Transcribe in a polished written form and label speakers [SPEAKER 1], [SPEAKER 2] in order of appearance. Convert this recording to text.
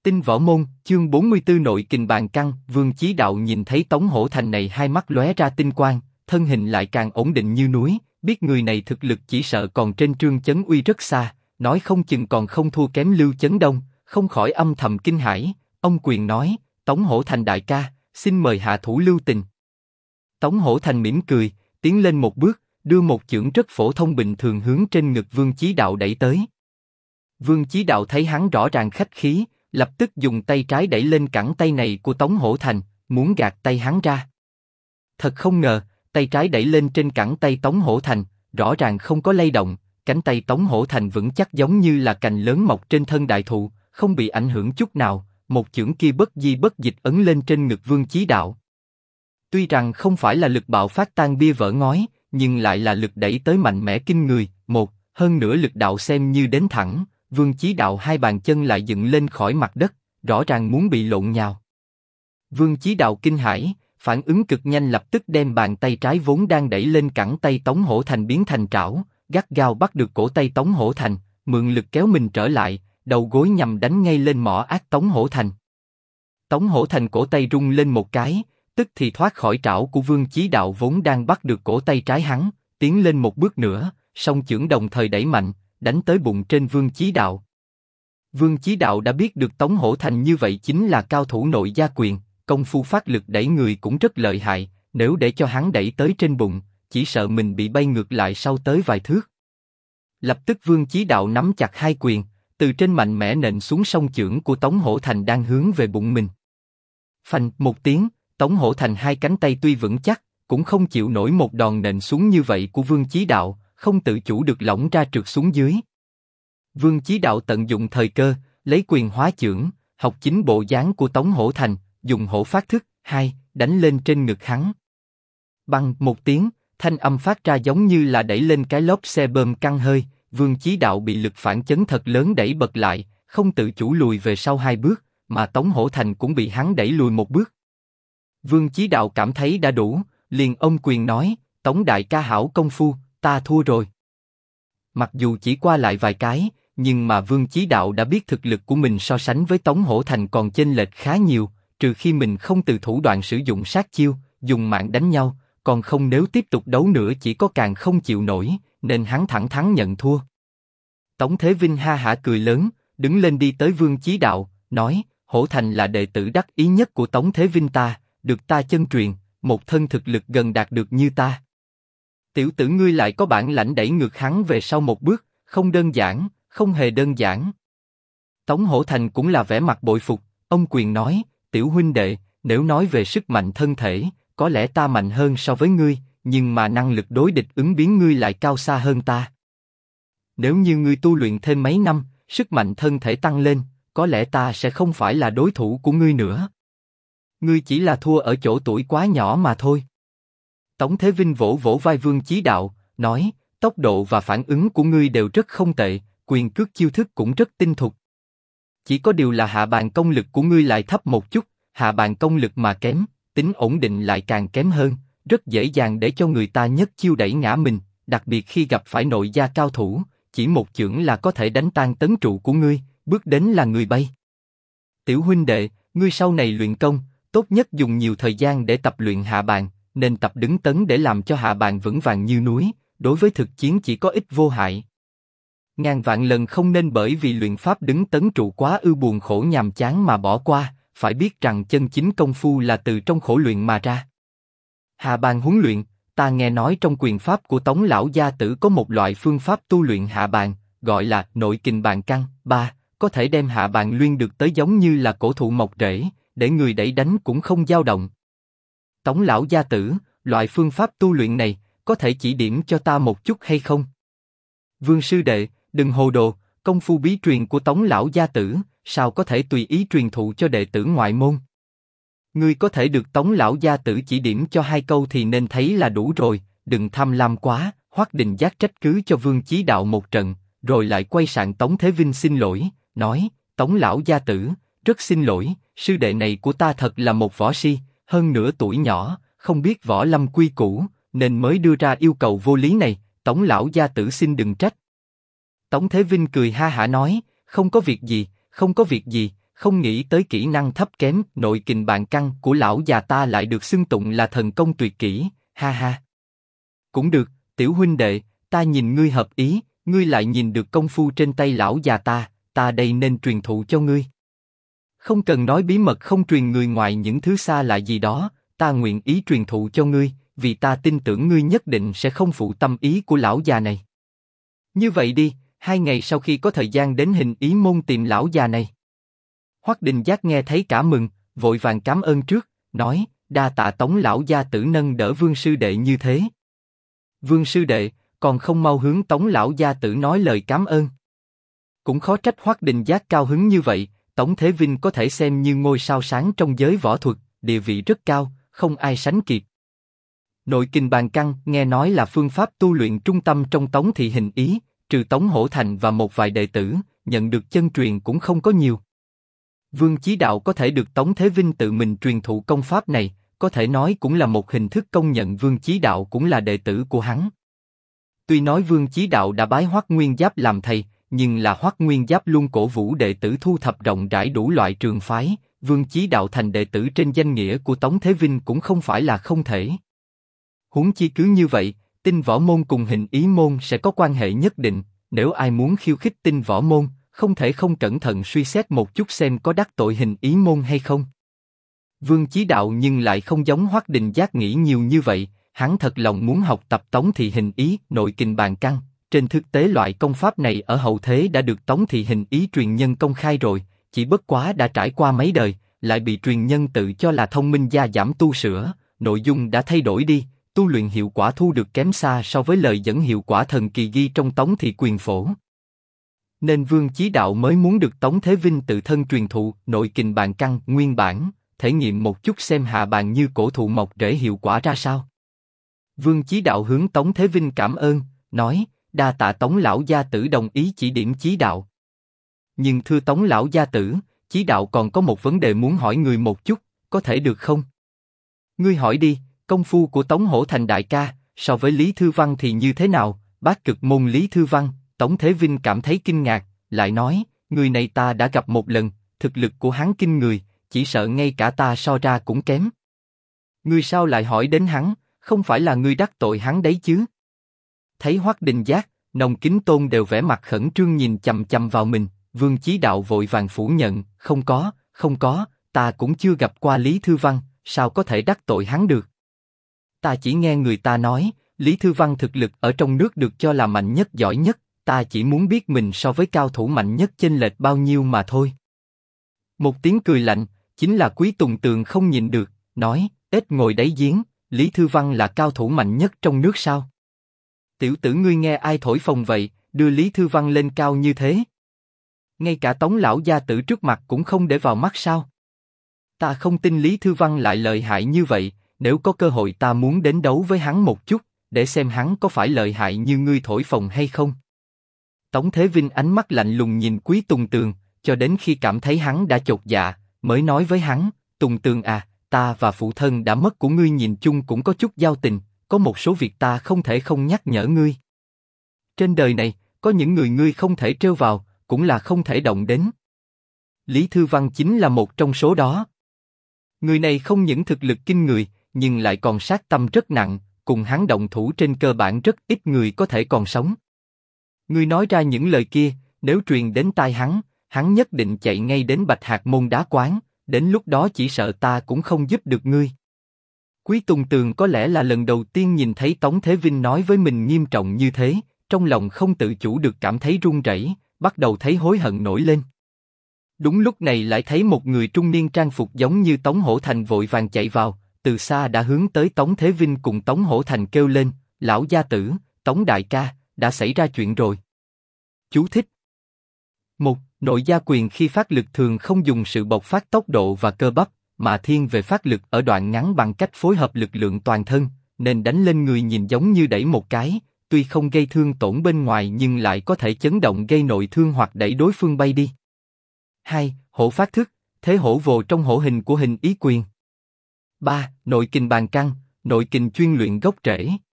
[SPEAKER 1] Tinh Võ Môn, chương 44 Nội Kình Bàn Căng. Vương Chí Đạo nhìn thấy Tống Hổ Thành này hai mắt lóe ra tinh quang, thân hình lại càng ổn định như núi, biết người này thực lực chỉ sợ còn trên Trương Chấn Uy rất xa, nói không chừng còn không thua kém Lưu Chấn Đông, không khỏi âm thầm kinh hãi. Ông quyền nói, Tống Hổ Thành đại ca, xin mời hạ thủ lưu tình. Tống Hổ Thành mỉm cười, tiến lên một bước, đưa một chưởng rất phổ thông bình thường hướng trên ngực Vương Chí Đạo đẩy tới. Vương Chí Đạo thấy hắn rõ ràng khách khí, lập tức dùng tay trái đẩy lên cẳng tay này của Tống Hổ Thành, muốn gạt tay hắn ra. Thật không ngờ, tay trái đẩy lên trên cẳng tay Tống Hổ Thành, rõ ràng không có lay động, cánh tay Tống Hổ Thành vững chắc giống như là cành lớn mọc trên thân đại thụ, không bị ảnh hưởng chút nào. Một chưởng kia bất di bất dịch ấn lên trên ngực Vương Chí Đạo. Tuy rằng không phải là lực bạo phát tan bia vỡ ngói, nhưng lại là lực đẩy tới mạnh mẽ kinh người. Hơn nữa lực đạo xem như đến thẳng, Vương Chí Đạo hai bàn chân lại dựng lên khỏi mặt đất, rõ ràng muốn bị lộn nhào. Vương Chí Đạo kinh hãi, phản ứng cực nhanh, lập tức đem bàn tay trái vốn đang đẩy lên cẳng tay Tống Hổ Thành biến thành trảo, gắt gao bắt được cổ tay Tống Hổ Thành, mượn lực kéo mình trở lại, đầu gối nhằm đánh ngay lên mỏ ác Tống Hổ Thành. Tống Hổ Thành cổ tay rung lên một cái, tức thì thoát khỏi trảo của Vương Chí Đạo vốn đang bắt được cổ tay trái hắn, tiến lên một bước nữa, song chưởng đồng thời đẩy mạnh, đánh tới bụng trên Vương Chí Đạo. Vương Chí Đạo đã biết được Tống Hổ Thành như vậy chính là cao thủ nội gia quyền, công phu phát lực đẩy người cũng rất lợi hại, nếu để cho hắn đẩy tới trên bụng, chỉ sợ mình bị bay ngược lại sau tới vài thước. Lập tức Vương Chí Đạo nắm chặt hai quyền, từ trên mạnh mẽ nện xuống song chưởng của Tống Hổ Thành đang hướng về bụng mình. Phanh một tiếng, Tống Hổ Thành hai cánh tay tuy vững chắc, cũng không chịu nổi một đòn nện xuống như vậy của Vương Chí Đạo, không tự chủ được lỏng ra trượt xuống dưới. Vương Chí Đạo tận dụng thời cơ, lấy quyền hóa chưởng, học chính bộ dáng của Tống Hổ Thành, dùng hổ phát thức, hai, đánh lên trên ngực hắn. Băng một tiếng, thanh âm phát ra giống như là đẩy lên cái lốp xe bơm căng hơi, Vương Chí Đạo bị lực phản chấn thật lớn đẩy bật lại, không tự chủ lùi về sau hai bước, mà Tống Hổ Thành cũng bị hắn đẩy lùi một bước. Vương Chí Đạo cảm thấy đã đủ, liền ôm quyền nói, Tống đại ca hảo công phu, ta thua rồi. Mặc dù chỉ qua lại vài cái, nhưng mà Vương Chí Đạo đã biết thực lực của mình so sánh với Tống Hổ Thành còn chênh lệch khá nhiều, trừ khi mình không từ thủ đoạn sử dụng sát chiêu, dùng mạng đánh nhau, còn không nếu tiếp tục đấu nữa chỉ có càng không chịu nổi, nên hắn thẳng thắn nhận thua. Tống Thế Vinh ha hả cười lớn, đứng lên đi tới Vương Chí Đạo, nói, Hổ Thành là đệ tử đắc ý nhất của Tống Thế Vinh ta, được ta chân truyền, một thân thực lực gần đạt được như ta. Tiểu tử ngươi lại có bản lãnh đẩy ngược hắn về sau một bước, không đơn giản, không hề đơn giản. Tống Hổ Thành cũng là vẻ mặt bội phục, ông quyền nói, tiểu huynh đệ, nếu nói về sức mạnh thân thể, có lẽ ta mạnh hơn so với ngươi, nhưng mà năng lực đối địch ứng biến ngươi lại cao xa hơn ta. Nếu như ngươi tu luyện thêm mấy năm, sức mạnh thân thể tăng lên, có lẽ ta sẽ không phải là đối thủ của ngươi nữa. Ngươi chỉ là thua ở chỗ tuổi quá nhỏ mà thôi. Tống Thế Vinh vỗ vỗ vai Vương Chí Đạo, nói, tốc độ và phản ứng của ngươi đều rất không tệ, quyền cước chiêu thức cũng rất tinh thục. Chỉ có điều là hạ bàn công lực của ngươi lại thấp một chút, hạ bàn công lực mà kém, tính ổn định lại càng kém hơn, rất dễ dàng để cho người ta nhất chiêu đẩy ngã mình, đặc biệt khi gặp phải nội gia cao thủ, chỉ một chưởng là có thể đánh tan tấn trụ của ngươi, bước đến là người bay. Tiểu huynh đệ, ngươi sau này luyện công, tốt nhất dùng nhiều thời gian để tập luyện hạ bàn, nên tập đứng tấn để làm cho hạ bàn vững vàng như núi, đối với thực chiến chỉ có ích vô hại. Ngàn vạn lần không nên bởi vì luyện pháp đứng tấn trụ quá ư buồn khổ nhàm chán mà bỏ qua, phải biết rằng chân chính công phu là từ trong khổ luyện mà ra. Hạ bàn huấn luyện, ta nghe nói trong quyền pháp của Tống lão gia tử có một loại phương pháp tu luyện hạ bàn, gọi là nội kình bàn căng, có thể đem hạ bàn luyện được tới giống như là cổ thụ mọc rễ, để người đẩy đánh cũng không dao động. Tống lão gia tử, loại phương pháp tu luyện này, có thể chỉ điểm cho ta một chút hay không? Vương sư đệ, đừng hồ đồ, công phu bí truyền của Tống lão gia tử, sao có thể tùy ý truyền thụ cho đệ tử ngoại môn? Ngươi có thể được Tống lão gia tử chỉ điểm cho hai câu thì nên thấy là đủ rồi, đừng tham lam quá. Hoắc Đình Giác trách cứ cho Vương Chí Đạo một trận, rồi lại quay sang Tống Thế Vinh xin lỗi, nói, Tống lão gia tử, rất xin lỗi, sư đệ này của ta thật là một võ si, hơn nữa tuổi nhỏ, không biết võ lâm quy củ, nên mới đưa ra yêu cầu vô lý này, Tống lão gia tử xin đừng trách. Tống Thế Vinh cười ha hả nói, không có việc gì, không có việc gì, không nghĩ tới kỹ năng thấp kém nội kình bàn căng của lão già ta lại được xưng tụng là thần công tuyệt kỹ, ha ha. Cũng được, tiểu huynh đệ, ta nhìn ngươi hợp ý, ngươi lại nhìn được công phu trên tay lão già ta đây nên truyền thụ cho ngươi. Không cần nói bí mật không truyền người ngoài những thứ xa lạ gì đó, ta nguyện ý truyền thụ cho ngươi, vì ta tin tưởng ngươi nhất định sẽ không phụ tâm ý của lão già này. Như vậy đi, 2 ngày sau khi có thời gian đến Hình Ý môn tìm lão già này. Hoắc Đình Giác nghe thấy cả mừng, vội vàng cảm ơn trước, nói, đa tạ Tống lão gia tử nâng đỡ Vương sư đệ như thế. Vương sư đệ, còn không mau hướng Tống lão gia tử nói lời cảm ơn. Cũng khó trách Hoắc Đình Giác cao hứng như vậy, Tống Thế Vinh có thể xem như ngôi sao sáng trong giới võ thuật, địa vị rất cao, không ai sánh kịp. Nội kình bàn căng, nghe nói là phương pháp tu luyện trung tâm trong Tống thị Hình Ý, trừ Tống Hổ Thành và một vài đệ tử, nhận được chân truyền cũng không có nhiều. Vương Chí Đạo có thể được Tống Thế Vinh tự mình truyền thụ công pháp này, có thể nói cũng là một hình thức công nhận Vương Chí Đạo cũng là đệ tử của hắn. Tuy nói Vương Chí Đạo đã bái Hoắc Nguyên Giáp làm thầy, nhưng là Hoắc Nguyên Giáp luôn cổ vũ đệ tử thu thập rộng rãi đủ loại trường phái, Vương Chí Đạo thành đệ tử trên danh nghĩa của Tống Thế Vinh cũng không phải là không thể. Huống chi cứ như vậy, Tinh Võ môn cùng Hình Ý môn sẽ có quan hệ nhất định, nếu ai muốn khiêu khích Tinh Võ môn, không thể không cẩn thận suy xét một chút xem có đắc tội Hình Ý môn hay không. Vương Chí Đạo nhưng lại không giống Hoắc Đình Giác nghĩ nhiều như vậy, hắn thật lòng muốn học tập Tống thị Hình Ý nội kình bàn căng. Trên thực tế loại công pháp này ở hậu thế đã được Tống thị Hình Ý truyền nhân công khai rồi, chỉ bất quá đã trải qua mấy đời, lại bị truyền nhân tự cho là thông minh gia giảm tu sửa, nội dung đã thay đổi đi, tu luyện hiệu quả thu được kém xa so với lời dẫn hiệu quả thần kỳ ghi trong Tống thị quyền phổ. Nên Vương Chí Đạo mới muốn được Tống Thế Vinh tự thân truyền thụ nội kình bàn căng nguyên bản, thể nghiệm một chút xem hạ bàn như cổ thụ mọc rễ hiệu quả ra sao. Vương Chí Đạo hướng Tống Thế Vinh cảm ơn, nói, đa tạ Tống lão gia tử đồng ý chỉ điểm Chí Đạo. Nhưng thưa Tống lão gia tử, Chí Đạo còn có một vấn đề muốn hỏi người một chút, có thể được không? Ngươi hỏi đi, công phu của Tống Hổ Thành đại ca, so với Lý Thư Văn thì như thế nào? Bát cực môn Lý Thư Văn, Tống Thế Vinh cảm thấy kinh ngạc, lại nói, người này ta đã gặp một lần, thực lực của hắn kinh người, chỉ sợ ngay cả ta so ra cũng kém. Ngươi sao lại hỏi đến hắn, không phải là ngươi đắc tội hắn đấy chứ? Thấy Hoắc Đình Giác, Nông Kính Tôn đều vẻ mặt khẩn trương nhìn chằm chằm vào mình, Vương Chí Đạo vội vàng phủ nhận, không có, ta cũng chưa gặp qua Lý Thư Văn, sao có thể đắc tội hắn được? Ta chỉ nghe người ta nói, Lý Thư Văn thực lực ở trong nước được cho là mạnh nhất giỏi nhất, ta chỉ muốn biết mình so với cao thủ mạnh nhất chênh lệch bao nhiêu mà thôi. Một tiếng cười lạnh, chính là Quý Tùng Tường không nhịn được, nói, ếch ngồi đáy giếng, Lý Thư Văn là cao thủ mạnh nhất trong nước sao? Tiểu tử ngươi nghe ai thổi phồng vậy, đưa Lý Thư Văn lên cao như thế? Ngay cả Tống lão gia tử trước mặt cũng không để vào mắt sao? Ta không tin Lý Thư Văn lại lợi hại như vậy, nếu có cơ hội ta muốn đến đấu với hắn một chút, để xem hắn có phải lợi hại như ngươi thổi phồng hay không. Tống Thế Vinh ánh mắt lạnh lùng nhìn Quý Tùng Tường, cho đến khi cảm thấy hắn đã chột dạ, mới nói với hắn, Tùng Tường à, ta và phụ thân đã mất của ngươi nhìn chung cũng có chút giao tình, có một số việc ta không thể không nhắc nhở ngươi. Trên đời này, có những người ngươi không thể trêu vào, cũng là không thể động đến. Lý Thư Văn chính là một trong số đó. Người này không những thực lực kinh người, nhưng lại còn sát tâm rất nặng, cùng hắn động thủ trên cơ bản rất ít người có thể còn sống. Ngươi nói ra những lời kia, nếu truyền đến tai hắn nhất định chạy ngay đến Bạch Hạc môn đá quán, đến lúc đó chỉ sợ ta cũng không giúp được ngươi. Quý Tùng Tường có lẽ là lần đầu tiên nhìn thấy Tống Thế Vinh nói với mình nghiêm trọng như thế, trong lòng không tự chủ được cảm thấy run rẩy, bắt đầu thấy hối hận nổi lên. Đúng lúc này lại thấy một người trung niên trang phục giống như Tống Hổ Thành vội vàng chạy vào, từ xa đã hướng tới Tống Thế Vinh cùng Tống Hổ Thành kêu lên, lão gia tử, Tống đại ca, đã xảy ra chuyện rồi. Chú thích. 1. Nội gia quyền khi phát lực thường không dùng sự bộc phát tốc độ và cơ bắp, mà thiên về phát lực ở đoạn ngắn bằng cách phối hợp lực lượng toàn thân, nên đánh lên người nhìn giống như đẩy một cái, tuy không gây thương tổn bên ngoài nhưng lại có thể chấn động gây nội thương hoặc đẩy đối phương bay đi. 2. Hổ phát thức, thế hổ vồ trong hổ hình của Hình Ý quyền. 3. Nội kình bàn căng, nội kình chuyên luyện gốc rễ.